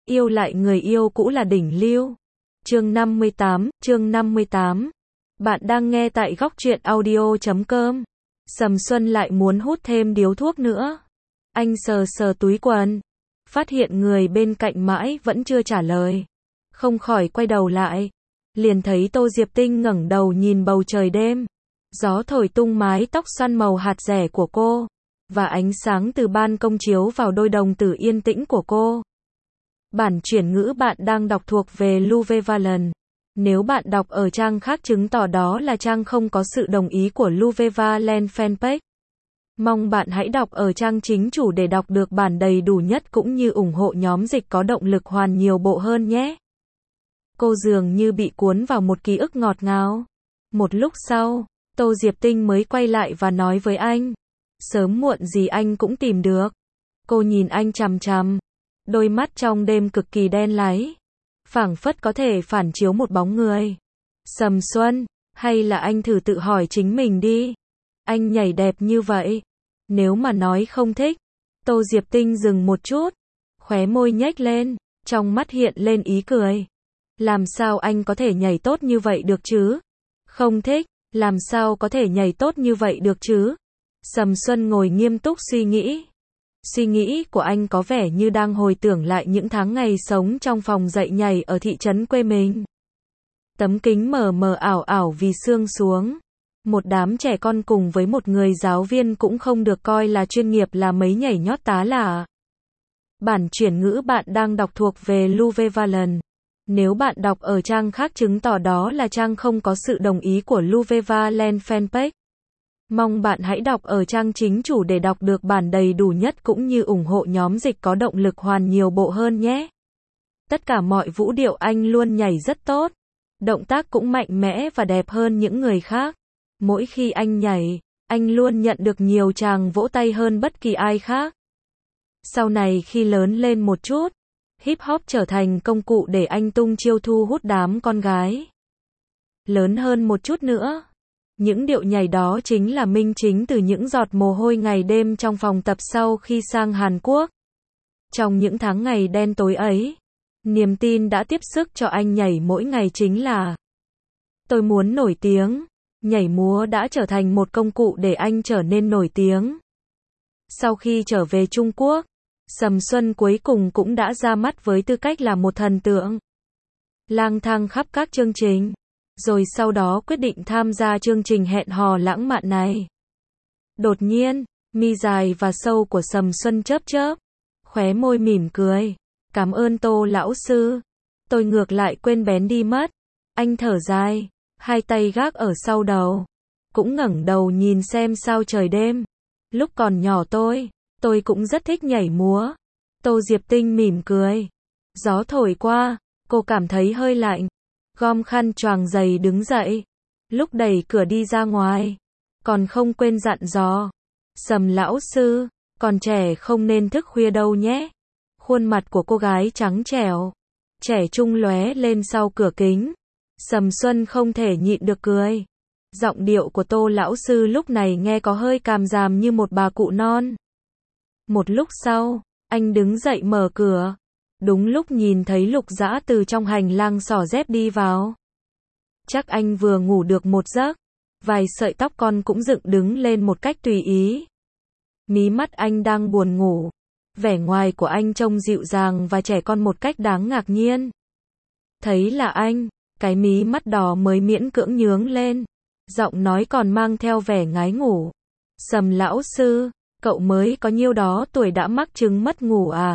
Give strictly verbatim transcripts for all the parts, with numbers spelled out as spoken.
Yêu lại người yêu cũ là đỉnh lưu. Chương năm mươi tám, chương năm mươi tám. Bạn đang nghe tại góc truyện audio chấm com. Sầm Xuân lại muốn hút thêm điếu thuốc nữa. Anh sờ sờ túi quần, phát hiện người bên cạnh mãi vẫn chưa trả lời. Không khỏi quay đầu lại, liền thấy Tô Diệp Tinh ngẩng đầu nhìn bầu trời đêm. Gió thổi tung mái tóc xoăn màu hạt dẻ của cô, và ánh sáng từ ban công chiếu vào đôi đồng tử yên tĩnh của cô. Bản chuyển ngữ bạn đang đọc thuộc về Louve Valen. Nếu bạn đọc ở trang khác chứng tỏ đó là trang không có sự đồng ý của Louve Valen fanpage. Mong bạn hãy đọc ở trang chính chủ để đọc được bản đầy đủ nhất cũng như ủng hộ nhóm dịch có động lực hoàn nhiều bộ hơn nhé. Cô dường như bị cuốn vào một ký ức ngọt ngào. Một lúc sau, Tô Diệp Tinh mới quay lại và nói với anh. Sớm muộn gì anh cũng tìm được. Cô nhìn anh chằm chằm. Đôi mắt trong đêm cực kỳ đen láy, phảng phất có thể phản chiếu một bóng người. Sầm Xuân, hay là anh thử tự hỏi chính mình đi. Anh nhảy đẹp như vậy, nếu mà nói không thích. Tô Diệp Tinh dừng một chút, khóe môi nhếch lên, trong mắt hiện lên ý cười. Làm sao anh có thể nhảy tốt như vậy được chứ? Không thích, làm sao có thể nhảy tốt như vậy được chứ? Sầm Xuân ngồi nghiêm túc suy nghĩ. Suy nghĩ của anh có vẻ như đang hồi tưởng lại những tháng ngày sống trong phòng dạy nhảy ở thị trấn quê mình. Tấm kính mờ mờ ảo ảo vì sương xuống. Một đám trẻ con cùng với một người giáo viên cũng không được coi là chuyên nghiệp là mấy nhảy nhót tá là. Bản chuyển ngữ bạn đang đọc thuộc về Louve Valen. Nếu bạn đọc ở trang khác chứng tỏ đó là trang không có sự đồng ý của Louve Valen fanpage. Mong bạn hãy đọc ở trang chính chủ để đọc được bản đầy đủ nhất cũng như ủng hộ nhóm dịch có động lực hoàn nhiều bộ hơn nhé. Tất cả mọi vũ điệu anh luôn nhảy rất tốt. Động tác cũng mạnh mẽ và đẹp hơn những người khác. Mỗi khi anh nhảy, anh luôn nhận được nhiều tràng vỗ tay hơn bất kỳ ai khác. Sau này khi lớn lên một chút, hip hop trở thành công cụ để anh tung chiêu thu hút đám con gái. Lớn hơn một chút nữa, những điệu nhảy đó chính là minh chứng từ những giọt mồ hôi ngày đêm trong phòng tập sau khi sang Hàn Quốc. Trong những tháng ngày đen tối ấy, niềm tin đã tiếp sức cho anh nhảy mỗi ngày chính là tôi muốn nổi tiếng. Nhảy múa đã trở thành một công cụ để anh trở nên nổi tiếng. Sau khi trở về Trung Quốc, Sầm Xuân cuối cùng cũng đã ra mắt với tư cách là một thần tượng. Lang thang khắp các chương trình, rồi sau đó quyết định tham gia chương trình hẹn hò lãng mạn này. Đột nhiên, mi dài và sâu của Sầm Xuân chớp chớp, khóe môi mỉm cười. Cảm ơn Tô lão sư, tôi ngược lại quên bén đi mất. Anh thở dài, hai tay gác ở sau đầu, cũng ngẩng đầu nhìn xem sao trời đêm. Lúc còn nhỏ tôi, tôi cũng rất thích nhảy múa. Tô Diệp Tinh mỉm cười. Gió thổi qua, cô cảm thấy hơi lạnh. Gom khăn choàng giày đứng dậy. Lúc đẩy cửa đi ra ngoài, còn không quên dặn dò. Sầm lão sư, còn trẻ không nên thức khuya đâu nhé. Khuôn mặt của cô gái trắng trẻo, trẻ trung lóe lên sau cửa kính. Sầm Xuân không thể nhịn được cười. Giọng điệu của Tô lão sư lúc này nghe có hơi càm ràm như một bà cụ non. Một lúc sau, anh đứng dậy mở cửa. Đúng lúc nhìn thấy Lục Dã từ trong hành lang xỏ dép đi vào. Chắc anh vừa ngủ được một giấc. Vài sợi tóc con cũng dựng đứng lên một cách tùy ý. Mí mắt anh đang buồn ngủ. Vẻ ngoài của anh trông dịu dàng và trẻ con một cách đáng ngạc nhiên. Thấy là anh, cái mí mắt đỏ mới miễn cưỡng nhướng lên. Giọng nói còn mang theo vẻ ngái ngủ. Sầm lão sư, cậu mới có nhiêu đó tuổi đã mắc chứng mất ngủ à?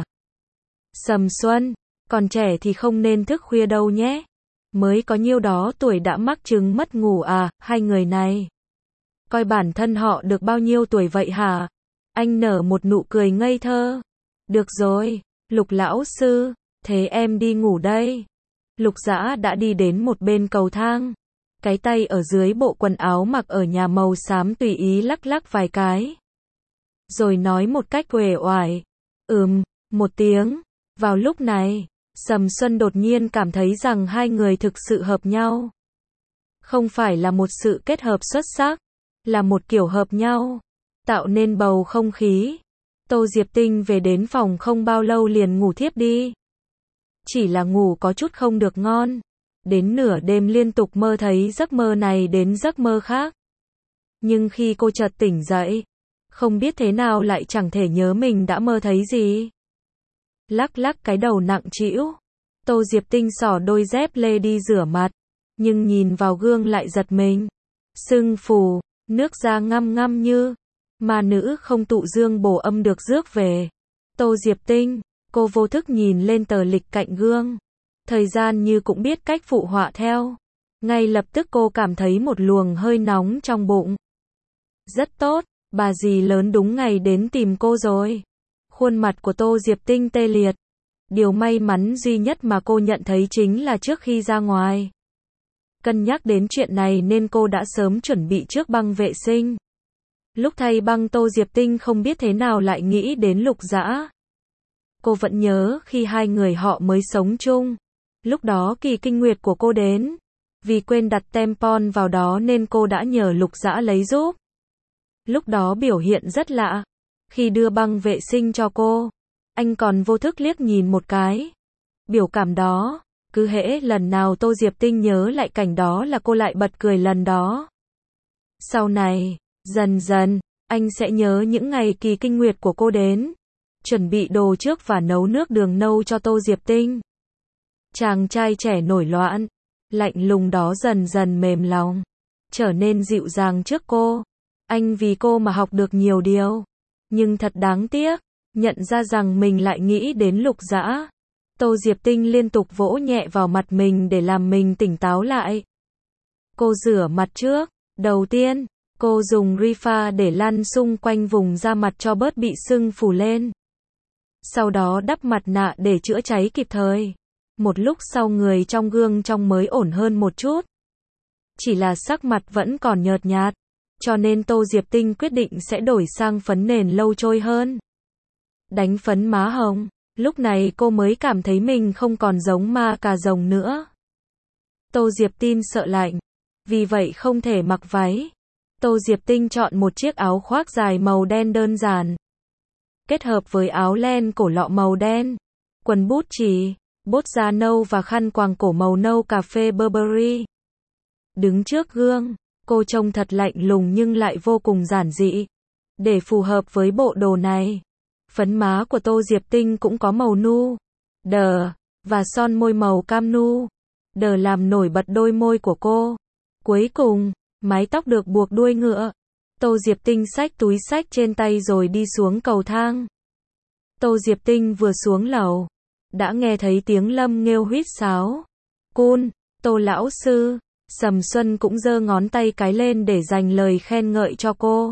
Sầm Xuân, còn trẻ thì không nên thức khuya đâu nhé. Mới có nhiêu đó tuổi đã mắc chứng mất ngủ à? Hai người này coi bản thân họ được bao nhiêu tuổi vậy hả? Anh nở một nụ cười ngây thơ. Được rồi, Lục lão sư, thế em đi ngủ đây. Lục Dã đã đi đến một bên cầu thang. Cái tay ở dưới bộ quần áo mặc ở nhà màu xám tùy ý lắc lắc vài cái. Rồi nói một cách uể oải. Ừm, một tiếng. Vào lúc này, Sầm Xuân đột nhiên cảm thấy rằng hai người thực sự hợp nhau. Không phải là một sự kết hợp xuất sắc, là một kiểu hợp nhau, tạo nên bầu không khí. Tô Diệp Tinh về đến phòng không bao lâu liền ngủ thiếp đi. chỉ là ngủ có chút không được ngon. Đến nửa đêm liên tục mơ thấy giấc mơ này đến giấc mơ khác. Nhưng khi cô chợt tỉnh dậy, không biết thế nào lại chẳng thể nhớ mình đã mơ thấy gì. Lắc lắc cái đầu nặng trĩu, Tô Diệp Tinh xỏ đôi dép lê đi rửa mặt, nhưng nhìn vào gương lại giật mình. Sưng phù, nước da ngăm ngăm như mà nữ không tụ dương bổ âm được rước về. Tô Diệp Tinh, cô vô thức nhìn lên tờ lịch cạnh gương. Thời gian như cũng biết cách phụ họa theo. Ngay lập tức cô cảm thấy một luồng hơi nóng trong bụng. Rất tốt, bà dì lớn đúng ngày đến tìm cô rồi. Khuôn mặt của Tô Diệp Tinh tê liệt. Điều may mắn duy nhất mà cô nhận thấy chính là trước khi ra ngoài. Cân nhắc đến chuyện này nên cô đã sớm chuẩn bị trước băng vệ sinh. Lúc thay băng Tô Diệp Tinh không biết thế nào lại nghĩ đến Lục Dã. Cô vẫn nhớ khi hai người họ mới sống chung. Lúc đó kỳ kinh nguyệt của cô đến. Vì quên đặt tampon vào đó nên cô đã nhờ Lục Dã lấy giúp. Lúc đó biểu hiện rất lạ. Khi đưa băng vệ sinh cho cô, anh còn vô thức liếc nhìn một cái. Biểu cảm đó, cứ hễ lần nào Tô Diệp Tinh nhớ lại cảnh đó là cô lại bật cười lần đó. Sau này, dần dần, anh sẽ nhớ những ngày kỳ kinh nguyệt của cô đến. Chuẩn bị đồ trước và nấu nước đường nâu cho Tô Diệp Tinh. Chàng trai trẻ nổi loạn, lạnh lùng đó dần dần mềm lòng, trở nên dịu dàng trước cô. Anh vì cô mà học được nhiều điều. Nhưng thật đáng tiếc, nhận ra rằng mình lại nghĩ đến Lục Dã. Tô Diệp Tinh liên tục vỗ nhẹ vào mặt mình để làm mình tỉnh táo lại. Cô rửa mặt trước. Đầu tiên, cô dùng Rifa để lăn xung quanh vùng da mặt cho bớt bị sưng phù lên. Sau đó đắp mặt nạ để chữa cháy kịp thời. Một lúc sau người trong gương trông mới ổn hơn một chút. Chỉ là sắc mặt vẫn còn nhợt nhạt. Cho nên Tô Diệp Tinh quyết định sẽ đổi sang phấn nền lâu trôi hơn. Đánh phấn má hồng. Lúc này cô mới cảm thấy mình không còn giống ma cà rồng nữa. Tô Diệp Tinh sợ lạnh. Vì vậy không thể mặc váy. Tô Diệp Tinh chọn một chiếc áo khoác dài màu đen đơn giản. Kết hợp với áo len cổ lọ màu đen. Quần bút chì, bốt da nâu và khăn quàng cổ màu nâu cà phê Burberry. Đứng trước gương, cô trông thật lạnh lùng nhưng lại vô cùng giản dị. Để phù hợp với bộ đồ này, phấn má của Tô Diệp Tinh cũng có màu nu, đờ, và son môi màu cam nu, đờ làm nổi bật đôi môi của cô. Cuối cùng, mái tóc được buộc đuôi ngựa. Tô Diệp Tinh xách túi xách trên tay rồi đi xuống cầu thang. Tô Diệp Tinh vừa xuống lầu, đã nghe thấy tiếng Lâm Nghêu huýt sáo. Cun, Tô lão sư. Sầm Xuân cũng giơ ngón tay cái lên để dành lời khen ngợi cho cô.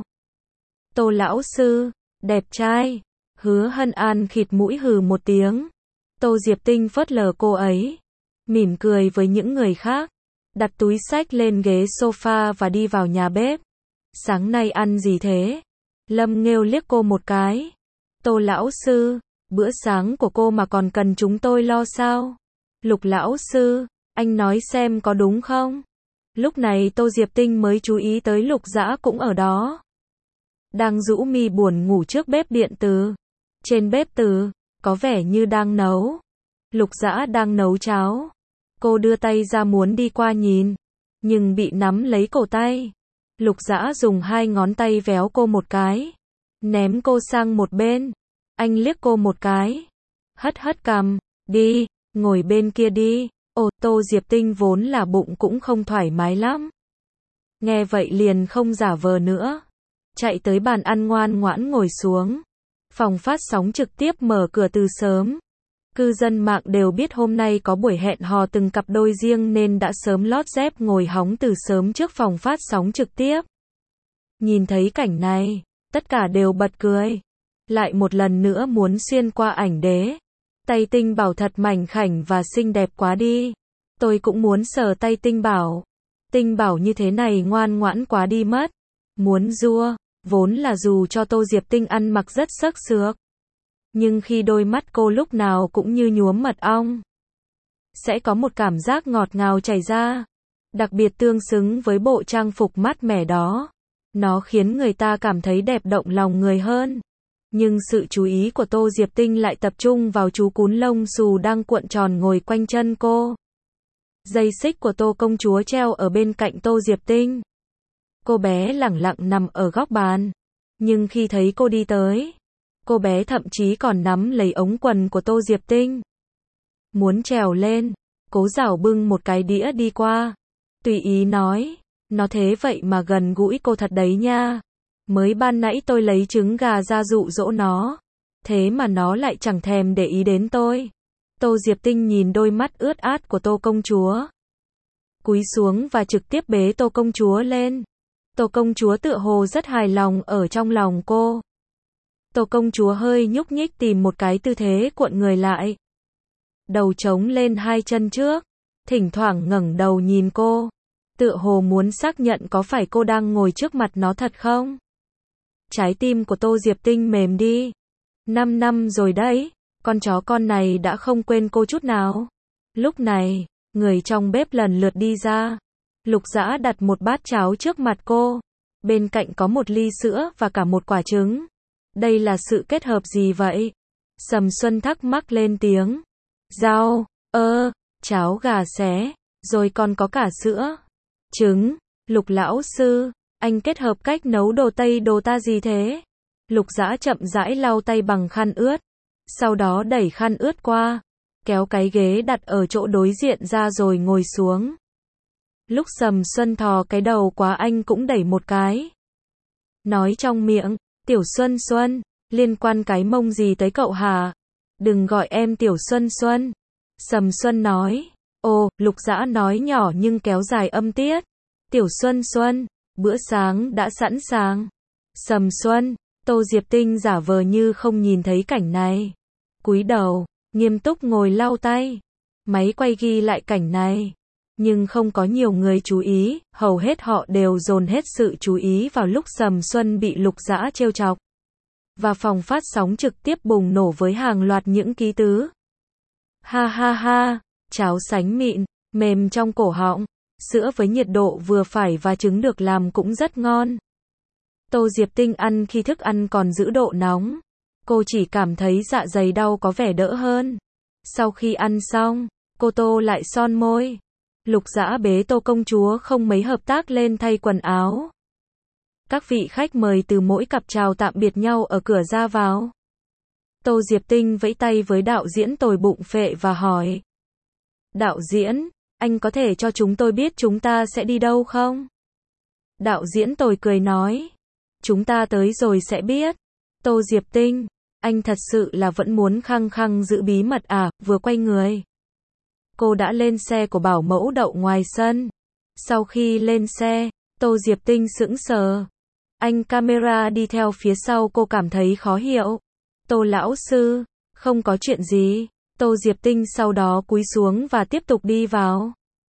Tô lão sư, đẹp trai. Hứa Hân An khịt mũi hừ một tiếng. Tô Diệp Tinh phớt lờ cô ấy, mỉm cười với những người khác, đặt túi xách lên ghế sofa và đi vào nhà bếp. Sáng nay ăn gì thế? Lâm Nghêu liếc cô một cái. Tô lão sư, bữa sáng của cô mà còn cần chúng tôi lo sao? Lục lão sư, anh nói xem có đúng không? Lúc này Tô Diệp Tinh mới chú ý tới Lục Dã cũng ở đó. Đang rũ mi buồn ngủ trước bếp điện từ. Trên bếp từ, có vẻ như đang nấu. Lục Dã đang nấu cháo. Cô đưa tay ra muốn đi qua nhìn, nhưng bị nắm lấy cổ tay. Lục Dã dùng hai ngón tay véo cô một cái, ném cô sang một bên. Anh liếc cô một cái, hất hất cằm, đi, ngồi bên kia đi. Ồ, Tô Diệp Tinh vốn là bụng cũng không thoải mái lắm. Nghe vậy liền không giả vờ nữa. Chạy tới bàn ăn ngoan ngoãn ngồi xuống. Phòng phát sóng trực tiếp mở cửa từ sớm. Cư dân mạng đều biết hôm nay có buổi hẹn hò từng cặp đôi riêng nên đã sớm lót dép ngồi hóng từ sớm trước phòng phát sóng trực tiếp. Nhìn thấy cảnh này, tất cả đều bật cười. Lại một lần nữa muốn xuyên qua ảnh đế. Tay Tinh Bảo thật mảnh khảnh và xinh đẹp quá đi. Tôi cũng muốn sờ tay Tinh Bảo. Tinh Bảo như thế này ngoan ngoãn quá đi mất. Muốn rua, vốn là dù cho Tô Diệp Tinh ăn mặc rất sắc sược. Nhưng khi đôi mắt cô lúc nào cũng như nhuốm mật ong, sẽ có một cảm giác ngọt ngào chảy ra. Đặc biệt tương xứng với bộ trang phục mát mẻ đó. Nó khiến người ta cảm thấy đẹp động lòng người hơn. Nhưng sự chú ý của Tô Diệp Tinh lại tập trung vào chú cún lông xù đang cuộn tròn ngồi quanh chân cô. Dây xích của Tô công chúa treo ở bên cạnh Tô Diệp Tinh. Cô bé lẳng lặng nằm ở góc bàn. Nhưng khi thấy cô đi tới, cô bé thậm chí còn nắm lấy ống quần của Tô Diệp Tinh. Muốn trèo lên, Cố Giảo bưng một cái đĩa đi qua. Tùy ý nói, nó thế vậy mà gần gũi cô thật đấy nha. Mới ban nãy tôi lấy trứng gà ra dụ dỗ nó. Thế mà nó lại chẳng thèm để ý đến tôi. Tô Diệp Tinh nhìn đôi mắt ướt át của Tô công chúa. Cúi xuống và trực tiếp bế Tô công chúa lên. Tô công chúa tựa hồ rất hài lòng ở trong lòng cô. Tô công chúa hơi nhúc nhích tìm một cái tư thế cuộn người lại. Đầu chống lên hai chân trước. Thỉnh thoảng ngẩng đầu nhìn cô. Tựa hồ muốn xác nhận có phải cô đang ngồi trước mặt nó thật không? Trái tim của Tô Diệp Tinh mềm đi. Năm năm rồi đấy, con chó con này đã không quên cô chút nào. Lúc này, người trong bếp lần lượt đi ra. Lục Dã đặt một bát cháo trước mặt cô. Bên cạnh có một ly sữa và cả một quả trứng. Đây là sự kết hợp gì vậy? Sầm Xuân thắc mắc lên tiếng. Rau, ơ, cháo gà xé, rồi còn có cả sữa, trứng. Lục lão sư, anh kết hợp cách nấu đồ Tây đồ ta gì thế? Lục Dã chậm rãi lau tay bằng khăn ướt. Sau đó đẩy khăn ướt qua. Kéo cái ghế đặt ở chỗ đối diện ra rồi ngồi xuống. Lúc Sầm Xuân thò cái đầu quá anh cũng đẩy một cái. Nói trong miệng, Tiểu Xuân Xuân, liên quan cái mông gì tới cậu hả? Đừng gọi em Tiểu Xuân Xuân. Sầm Xuân nói. Ồ, Lục Dã nói nhỏ nhưng kéo dài âm tiết. Tiểu Xuân Xuân, bữa sáng đã sẵn sàng. Sầm Xuân, Tô Diệp Tinh giả vờ như không nhìn thấy cảnh này. Cúi đầu, nghiêm túc ngồi lau tay. Máy quay ghi lại cảnh này. Nhưng không có nhiều người chú ý, hầu hết họ đều dồn hết sự chú ý vào lúc Sầm Xuân bị Lục Dã trêu chọc. Và phòng phát sóng trực tiếp bùng nổ với hàng loạt những ký tứ. Ha ha ha, cháo sánh mịn, mềm trong cổ họng, sữa với nhiệt độ vừa phải và trứng được làm cũng rất ngon. Tô Diệp Tinh ăn khi thức ăn còn giữ độ nóng. Cô chỉ cảm thấy dạ dày đau có vẻ đỡ hơn. Sau khi ăn xong, cô tô lại son môi. Lục Dã bế Tô công chúa không mấy hợp tác lên thay quần áo. Các vị khách mời từ mỗi cặp chào tạm biệt nhau ở cửa ra vào. Tô Diệp Tinh vẫy tay với đạo diễn Tồi Bụng Phệ và hỏi. Đạo diễn, anh có thể cho chúng tôi biết chúng ta sẽ đi đâu không? Đạo diễn Tồi cười nói. Chúng ta tới rồi sẽ biết. Tô Diệp Tinh, anh thật sự là vẫn muốn khăng khăng giữ bí mật à? Vừa quay người, cô đã lên xe của bảo mẫu đậu ngoài sân. Sau khi lên xe, Tô Diệp Tinh sững sờ. Anh camera đi theo phía sau cô cảm thấy khó hiểu. Tô lão sư, không có chuyện gì. Tô Diệp Tinh sau đó cúi xuống và tiếp tục đi vào.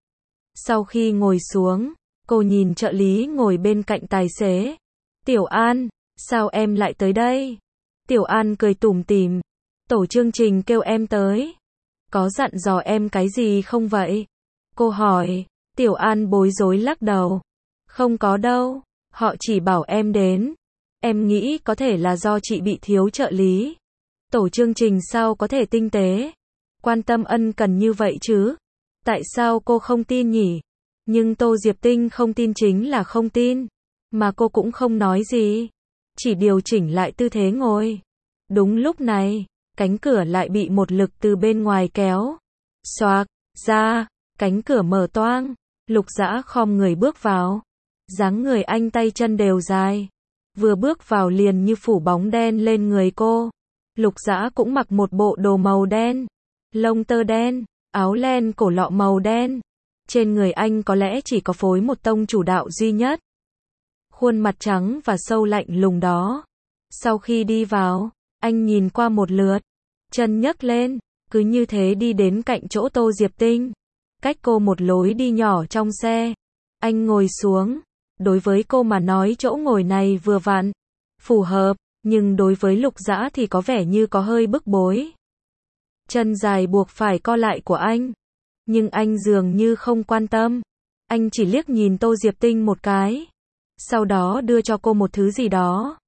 Sau khi ngồi xuống, cô nhìn trợ lý ngồi bên cạnh tài xế. Tiểu An, sao em lại tới đây? Tiểu An cười tủm tỉm. Tổ chương trình kêu em tới. Có dặn dò em cái gì không vậy? Cô hỏi. Tiểu An bối rối lắc đầu. Không có đâu, họ chỉ bảo em đến. Em nghĩ có thể là do chị bị thiếu trợ lý. Tổ chương trình sao có thể tinh tế, quan tâm ân cần như vậy chứ? Tại sao cô không tin nhỉ? Nhưng Tô Diệp Tinh không tin chính là không tin. Mà cô cũng không nói gì. Chỉ điều chỉnh lại tư thế ngồi. Đúng lúc này, cánh cửa lại bị một lực từ bên ngoài kéo. Xoạc, ra, cánh cửa mở toang. Lục Dã khom người bước vào. Dáng người anh tay chân đều dài. Vừa bước vào liền như phủ bóng đen lên người cô. Lục Dã cũng mặc một bộ đồ màu đen. Lông tơ đen, áo len cổ lọ màu đen. Trên người anh có lẽ chỉ có phối một tông chủ đạo duy nhất. Khuôn mặt trắng và sâu lạnh lùng đó. Sau khi đi vào, anh nhìn qua một lượt. Chân nhấc lên, cứ như thế đi đến cạnh chỗ Tô Diệp Tinh. Cách cô một lối đi nhỏ trong xe. Anh ngồi xuống. Đối với cô mà nói chỗ ngồi này vừa vặn, phù hợp, nhưng đối với Lục Dã thì có vẻ như có hơi bức bối. Chân dài buộc phải co lại của anh. Nhưng anh dường như không quan tâm. Anh chỉ liếc nhìn Tô Diệp Tinh một cái. Sau đó đưa cho cô một thứ gì đó.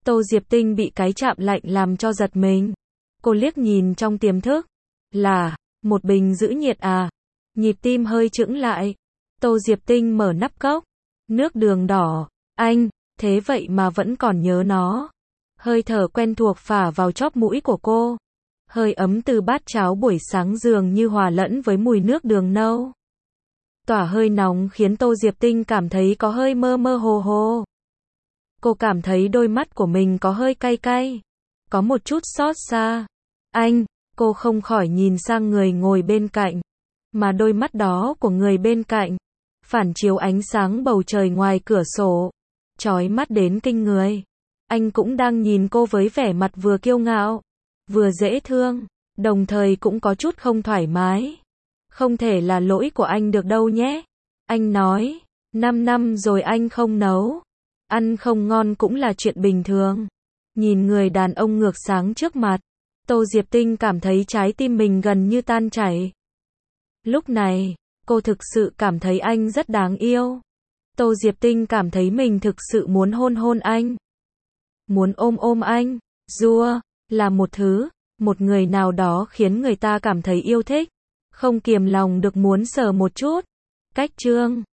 Tô Diệp Tinh bị cái chạm lạnh làm cho giật mình. Cô liếc nhìn trong tiềm thức. Là, một bình giữ nhiệt à? Nhịp tim hơi chững lại. Tô Diệp Tinh mở nắp cốc. Nước đường đỏ. Anh, thế vậy mà vẫn còn nhớ nó. Hơi thở quen thuộc phả vào chóp mũi của cô. Hơi ấm từ bát cháo buổi sáng dường như hòa lẫn với mùi nước đường nâu. Tỏa hơi nóng khiến Tô Diệp Tinh cảm thấy có hơi mơ mơ hồ hồ. Cô cảm thấy đôi mắt của mình có hơi cay cay. Có một chút xót xa. Anh, cô không khỏi nhìn sang người ngồi bên cạnh. Mà đôi mắt đó của người bên cạnh phản chiếu ánh sáng bầu trời ngoài cửa sổ, chói mắt đến kinh người. Anh cũng đang nhìn cô với vẻ mặt vừa kiêu ngạo, vừa dễ thương, đồng thời cũng có chút không thoải mái. Không thể là lỗi của anh được đâu nhé. Anh nói, năm năm rồi anh không nấu. Ăn không ngon cũng là chuyện bình thường. Nhìn người đàn ông ngược sáng trước mặt, Tô Diệp Tinh cảm thấy trái tim mình gần như tan chảy. Lúc này, cô thực sự cảm thấy anh rất đáng yêu. Tô Diệp Tinh cảm thấy mình thực sự muốn hôn hôn anh. Muốn ôm ôm anh. Dua, là một thứ, một người nào đó khiến người ta cảm thấy yêu thích. Không kiềm lòng được muốn sờ một chút. Cách chương